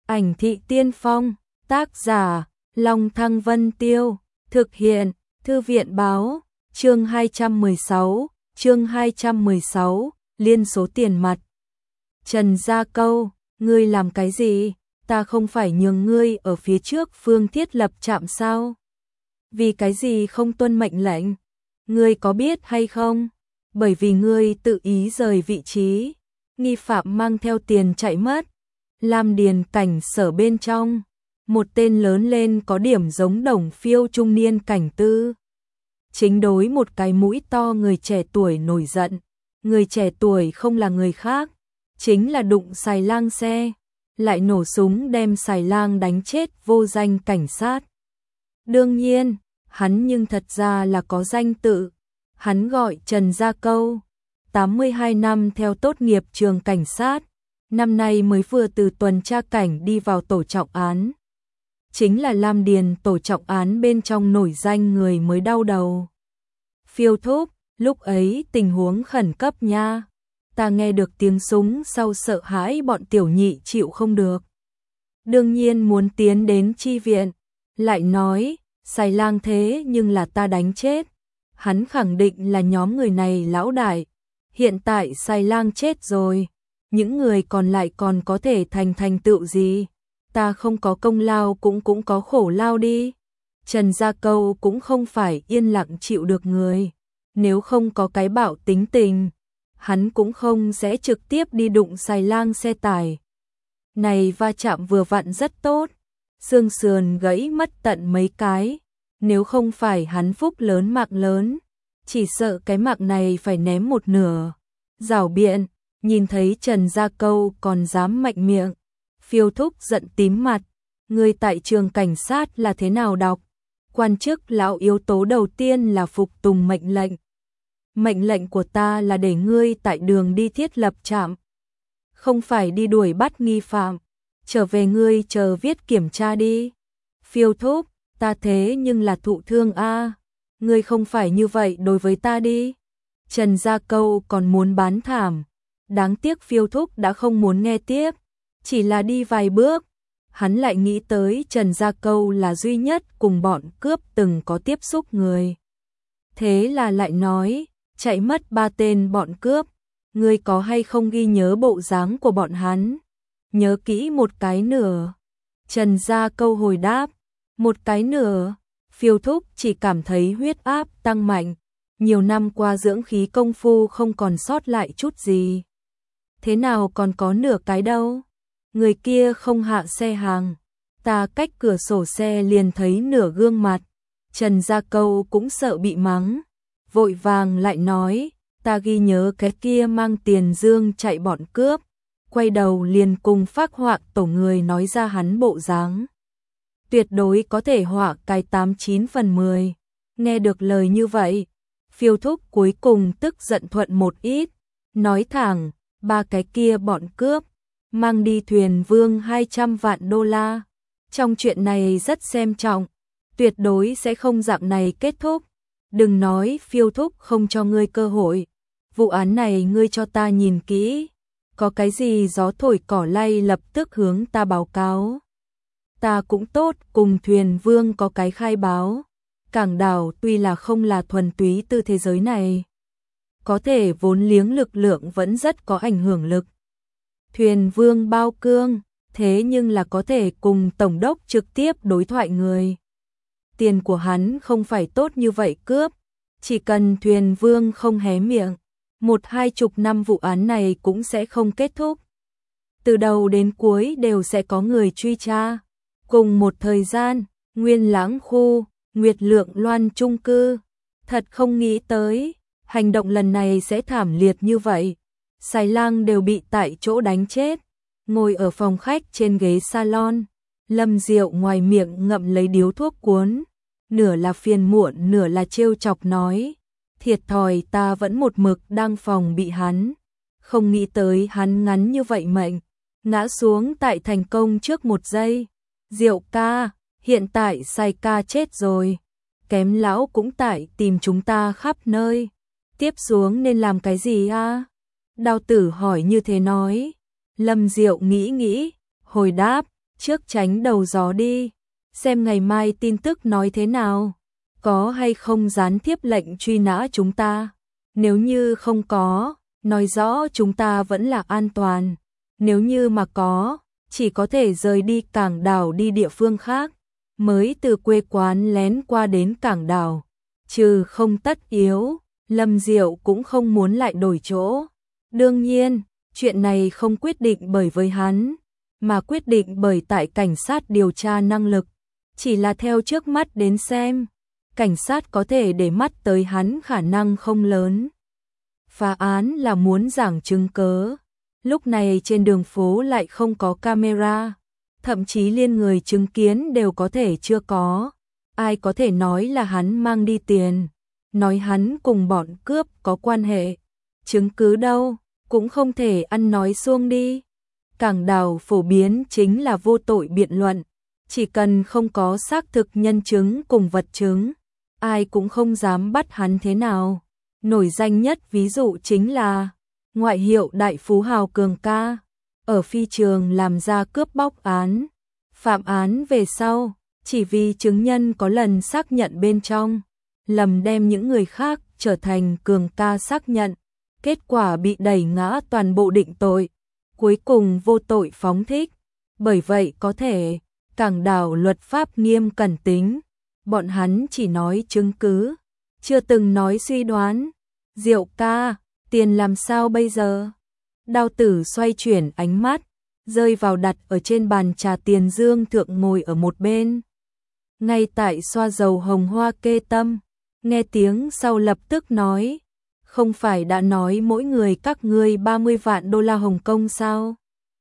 Ảnh thị tiên phong, tác giả, Long Thăng Vân Tiêu, thực hiện, Thư viện báo, chương 216, liên số tiền mặt. Trần Gia Câu, ngươi làm cái gì? Ta không phải nhường ngươi ở phía trước phương thiết lập trạm sao? Vì cái gì không tuân mệnh lệnh? Ngươi có biết hay không? Bởi vì ngươi tự ý rời vị trí, nghi phạm mang theo tiền chạy mất. Lam Điền cảnh sở bên trong, một tên lớn lên có điểm giống Đồng Phiêu trung niên cảnh tư. Chính đối một cái mũi to người trẻ tuổi nổi giận. Người trẻ tuổi không là người khác, chính là đụng xài lang xe, lại nổ súng đem xài lang đánh chết vô danh cảnh sát. Đương nhiên, hắn nhưng thật ra là có danh tự. Hắn gọi Trần Gia Câu, 82 năm theo tốt nghiệp trường cảnh sát, năm nay mới vừa từ tuần tra cảnh đi vào tổ trọng án. Chính là Lam Điền tổ trọng án bên trong nổi danh người mới đau đầu. Phiêu Thúc, lúc ấy tình huống khẩn cấp nha. Ta nghe được tiếng súng sau sợ hãi bọn tiểu nhị chịu không được. Đương nhiên muốn tiến đến chi viện, lại nói, xài lang thế nhưng là ta đánh chết. Hắn khẳng định là nhóm người này lão đại. Hiện tại xài lang chết rồi, những người còn lại còn có thể thành tựu gì? Ta không có công lao cũng có khổ lao đi. Trần Gia Câu cũng không phải yên lặng chịu được người. Nếu không có cái bạo tính tình, hắn cũng không sẽ trực tiếp đi đụng xài lang xe tải. Này va chạm vừa vặn rất tốt, xương sườn gãy mất tận mấy cái. Nếu không phải hắn phúc lớn mạng lớn, chỉ sợ cái mạng này phải ném một nửa. Giảo biện, nhìn thấy Trần Gia Câu còn dám mạnh miệng. Phiêu Thúc giận tím mặt, người tại trường cảnh sát là thế nào đọc? Quan chức lão yếu tố đầu tiên là phục tùng mệnh lệnh. Mệnh lệnh của ta là để ngươi tại đường đi thiết lập trạm, không phải đi đuổi bắt nghi phạm. Trở về ngươi chờ viết kiểm tra đi. Phiêu Thúc, ta thế nhưng là thụ thương a, ngươi không phải như vậy đối với ta đi. Trần Gia Câu còn muốn bán thảm, đáng tiếc Phiêu Thúc đã không muốn nghe tiếp, chỉ là đi vài bước. Hắn lại nghĩ tới Trần Gia Câu là duy nhất cùng bọn cướp từng có tiếp xúc người. Thế là lại nói, chạy mất 3 tên bọn cướp, ngươi có hay không ghi nhớ bộ dáng của bọn hắn? Nhớ kỹ một cái nửa. Trần Gia Câu hồi đáp, một cái nửa. Phiêu Thúc chỉ cảm thấy huyết áp tăng mạnh, nhiều năm qua dưỡng khí công phu không còn sót lại chút gì. Thế nào còn có nửa cái đâu? Người kia không hạ xe hàng, ta cách cửa sổ xe liền thấy nửa gương mặt. Trần Gia Câu cũng sợ bị mắng, vội vàng lại nói, ta ghi nhớ cái kia mang tiền dương chạy bọn cướp. Quay đầu liền cùng phác họa tổ người nói ra hắn bộ dáng. Tuyệt đối có thể họa cái 89 phần 10. Nghe được lời như vậy, Phiêu Thúc cuối cùng tức giận thuận một ít, nói thẳng, 3 cái kia bọn cướp, mang đi thuyền vương 200 vạn đô la. Trong chuyện này rất xem trọng, tuyệt đối sẽ không dạng này kết thúc. Đừng nói Phiêu Thúc không cho ngươi cơ hội. Vụ án này ngươi cho ta nhìn kỹ. Có cái gì gió thổi cỏ lay lập tức hướng ta báo cáo. Ta cũng tốt cùng thuyền vương có cái khai báo. Cảng đảo tuy là không là thuần túy từ thế giới này, có thể vốn liếng lực lượng vẫn rất có ảnh hưởng lực. Thuyền vương bao cương, thế nhưng là có thể cùng tổng đốc trực tiếp đối thoại người. Tiền của hắn không phải tốt như vậy cướp, chỉ cần thuyền vương không hé miệng, 1-20 năm vụ án này cũng sẽ không kết thúc. Từ đầu đến cuối đều sẽ có người truy tra. Cùng một thời gian, Nguyên Lãng khu, Nguyệt Lượng Loan chung cư, thật không nghĩ tới, hành động lần này sẽ thảm liệt như vậy. Xài lang đều bị tại chỗ đánh chết, ngồi ở phòng khách trên ghế salon, Lâm Diệu ngoài miệng ngậm lấy điếu thuốc cuốn, nửa là phiền muộn nửa là trêu chọc nói, thiệt thòi ta vẫn một mực đang phòng bị hắn, không nghĩ tới hắn ngắn như vậy mệnh, ngã xuống tại thành công trước 1 giây. Diệu ca, hiện tại Sai ca chết rồi, kém lão cũng tại tìm chúng ta khắp nơi, tiếp xuống nên làm cái gì a? Đao Tử hỏi như thế nói. Lâm Diệu nghĩ, hồi đáp, trước tránh đầu gió đi, xem ngày mai tin tức nói thế nào, có hay không gián tiếp lệnh truy nã chúng ta. Nếu như không có, nói rõ chúng ta vẫn là an toàn. Nếu như mà có, chỉ có thể rời đi cảng đảo đi địa phương khác, mới từ quê quán lén qua đến cảng đảo. Trừ không tất yếu, Lâm Diệu cũng không muốn lại đổi chỗ. Đương nhiên, chuyện này không quyết định bởi với hắn, mà quyết định bởi tại cảnh sát điều tra năng lực. Chỉ là theo trước mắt đến xem, cảnh sát có thể để mắt tới hắn khả năng không lớn. Phá án là muốn giảng chứng cớ. Lúc này trên đường phố lại không có camera, thậm chí liên người chứng kiến đều có thể chưa có. Ai có thể nói là hắn mang đi tiền, nói hắn cùng bọn cướp có quan hệ. Chứng cứ đâu, cũng không thể ăn nói suông đi. Cảng đảo phổ biến chính là vô tội biện luận, chỉ cần không có xác thực nhân chứng cùng vật chứng, ai cũng không dám bắt hắn thế nào. Nổi danh nhất ví dụ chính là ngoại hiệu đại phú hào Cường ca, ở phi trường làm ra cướp bóc án, phạm án về sau, chỉ vì chứng nhân có lần xác nhận bên trong, lầm đem những người khác trở thành Cường ca xác nhận, kết quả bị đẩy ngã toàn bộ định tội, cuối cùng vô tội phóng thích. Bởi vậy có thể, cảng đảo luật pháp nghiêm cẩn tính, bọn hắn chỉ nói chứng cứ, chưa từng nói suy đoán. Diệu ca, tiền làm sao bây giờ? Đao tử xoay chuyển ánh mắt, rơi vào đặt ở trên bàn trà tiền dương thượng ngồi ở một bên. Ngay tại xoa dầu hồng hoa kê tâm, nghe tiếng sau lập tức nói, không phải đã nói mỗi người các ngươi 30 vạn đô la Hồng Kông sao?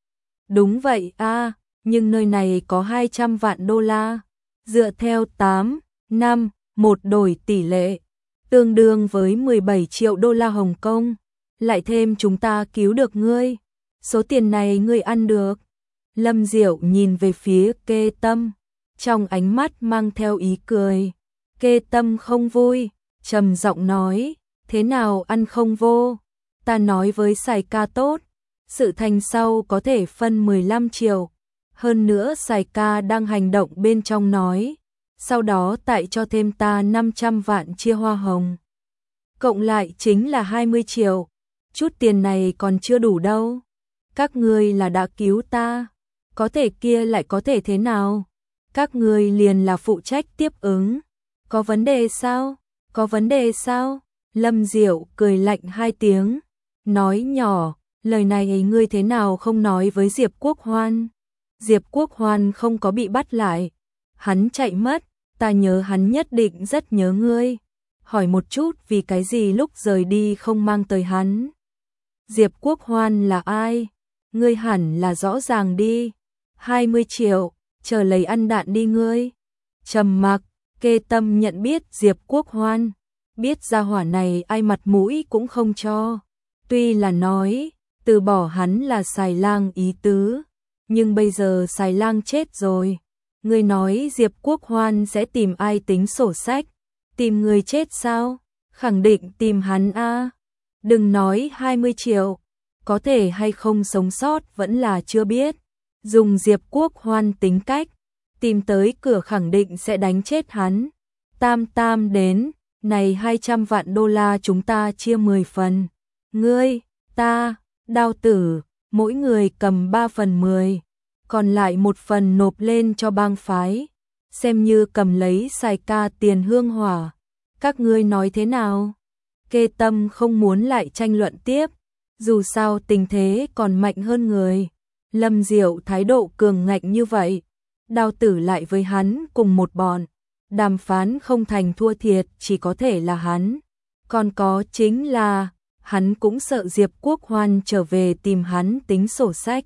Đúng vậy a, nhưng nơi này có 200 vạn đô la, dựa theo 8, 5, 1 đổi tỷ lệ, tương đương với 17 triệu đô la Hồng Kông, lại thêm chúng ta cứu được ngươi, số tiền này ngươi ăn được. Lâm Diệu nhìn về phía Kê Tâm, trong ánh mắt mang theo ý cười. Kê Tâm không vui, trầm giọng nói, thế nào ăn không vô, ta nói với Sài ca tốt, sự thành sau có thể phân 15 triệu, hơn nữa Sài ca đang hành động bên trong nói, sau đó tại cho thêm ta 500 vạn chia hoa hồng. Cộng lại chính là 20 triệu, chút tiền này còn chưa đủ đâu. Các ngươi là đã cứu ta, có thể kia lại có thể thế nào? Các ngươi liền là phụ trách tiếp ứng. Có vấn đề sao? Có vấn đề sao? Lâm Diệu cười lạnh 2 tiếng, nói nhỏ, lời này ngươi thế nào không nói với Diệp Quốc Hoan? Diệp Quốc Hoan không có bị bắt lại, hắn chạy mất, ta nhớ hắn nhất định rất nhớ ngươi. Hỏi một chút vì cái gì lúc rời đi không mang tới hắn. Diệp Quốc Hoan là ai? Ngươi hẳn là rõ ràng đi. 20 triệu, chờ lấy ăn đạn đi ngươi. Trầm mặc, Kê Tâm nhận biết Diệp Quốc Hoan, biết gia hỏa này ai mặt mũi cũng không cho. Tuy là nói, từ bỏ hắn là xài lang ý tứ, nhưng bây giờ xài lang chết rồi. Ngươi nói Diệp Quốc Hoan sẽ tìm ai tính sổ sách? Tìm người chết sao? Khẳng định tìm hắn a. Đừng nói 20 triệu, có thể hay không sống sót vẫn là chưa biết. Dùng Diệp Quốc Hoan tính cách, tìm tới cửa khẳng định sẽ đánh chết hắn. Tam tam đến, này 200 vạn đô la chúng ta chia 10 phần. Ngươi, ta, Đao tử, mỗi người cầm 3 phần 10, còn lại 1 phần nộp lên cho bang phái, xem như cầm lấy Sài ca tiền hương hỏa. Các ngươi nói thế nào? Kê Tâm không muốn lại tranh luận tiếp, dù sao tình thế còn mạnh hơn người. Lâm Diệu thái độ cường ngạnh như vậy, Đao tử lại với hắn cùng một bọn, đàm phán không thành thua thiệt chỉ có thể là hắn. Còn có chính là, hắn cũng sợ Diệp Quốc Hoan trở về tìm hắn tính sổ sách.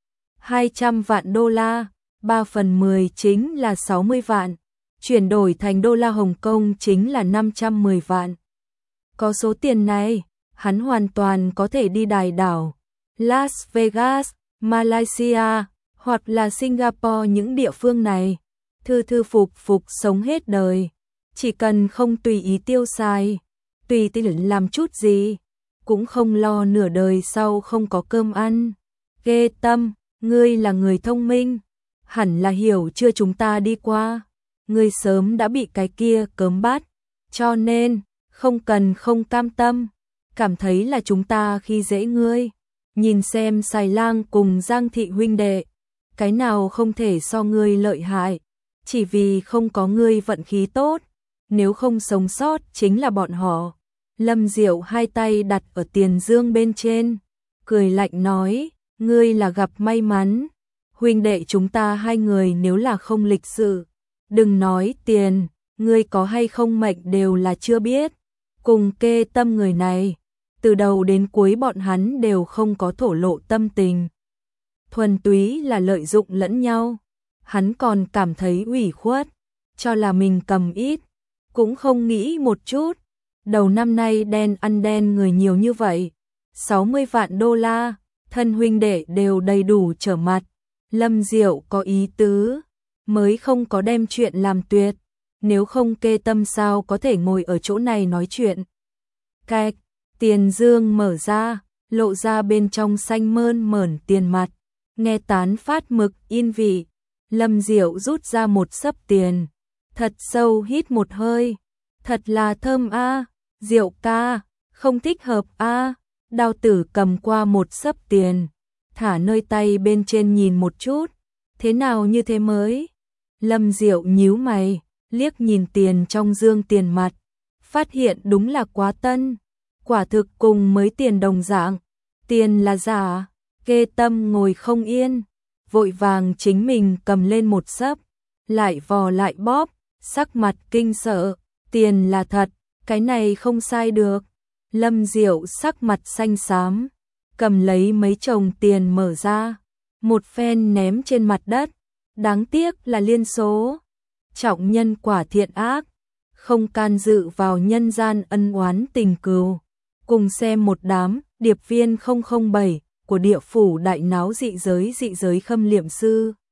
200 vạn đô la, 3 phần 10 chính là 60 vạn, chuyển đổi thành đô la Hồng Kông chính là 510 vạn. Có số tiền này, hắn hoàn toàn có thể đi đài đảo, Las Vegas, Malaysia, hoặc là Singapore, những địa phương này, thư thư phục phục sống hết đời, chỉ cần không tùy ý tiêu xài, tùy tiện làm chút gì, cũng không lo nửa đời sau không có cơm ăn. Ghê Tâm, ngươi là người thông minh, hẳn là hiểu chưa, chúng ta đi qua, ngươi sớm đã bị cái kia cớm bắt, cho nên, không cần không cam tâm, cảm thấy là chúng ta khi dễ ngươi. Nhìn xem Sài Lang cùng Giang thị huynh đệ, cái nào không thể so ngươi lợi hại, chỉ vì không có ngươi vận khí tốt, nếu không sống sót chính là bọn họ. Lâm Diệu hai tay đặt ở tiền dương bên trên, cười lạnh nói, ngươi là gặp may mắn, huynh đệ chúng ta hai người nếu là không lịch sự, đừng nói tiền, ngươi có hay không mệnh đều là chưa biết. Cùng Kê Tâm người này, từ đầu đến cuối bọn hắn đều không có thổ lộ tâm tình, thuần túy là lợi dụng lẫn nhau. Hắn còn cảm thấy ủy khuất, cho là mình cầm ít, cũng không nghĩ một chút. Đầu năm nay đen ăn đen người nhiều như vậy, 60 vạn đô la, thân huynh đệ đều đầy đủ trở mặt. Lâm Diệu có ý tứ, mới không có đem chuyện làm tuyệt, nếu không Kê Tâm sao có thể ngồi ở chỗ này nói chuyện. Cạch, tiền dương mở ra, lộ ra bên trong xanh mơn mởn tiền mặt, nghe tán phát mực yên vị. Lâm Diệu rút ra một xấp tiền, thật sâu hít một hơi, thật là thơm a, Diệu ca, không thích hợp a. Đao Tử cầm qua một xấp tiền, thả nơi tay bên trên nhìn một chút, thế nào như thế mới? Lâm Diệu nhíu mày, liếc nhìn tiền trong dương tiền mặt, phát hiện đúng là quá tân, quả thực cùng mới tiền đồng dạng, tiền là giả. Kê Tâm ngồi không yên, vội vàng chính mình cầm lên một xấp, lại vò lại bóp, sắc mặt kinh sợ, tiền là thật, cái này không sai được. Lâm Diệu sắc mặt xanh xám, cầm lấy mấy chồng tiền mở ra, một phen ném trên mặt đất, đáng tiếc là liên số. Trọng nhân quả thiện ác, không can dự vào nhân gian ân oán tình cừu. Cùng xem một đám điệp viên 007 của địa phủ đại náo dị giới khâm liệm sư.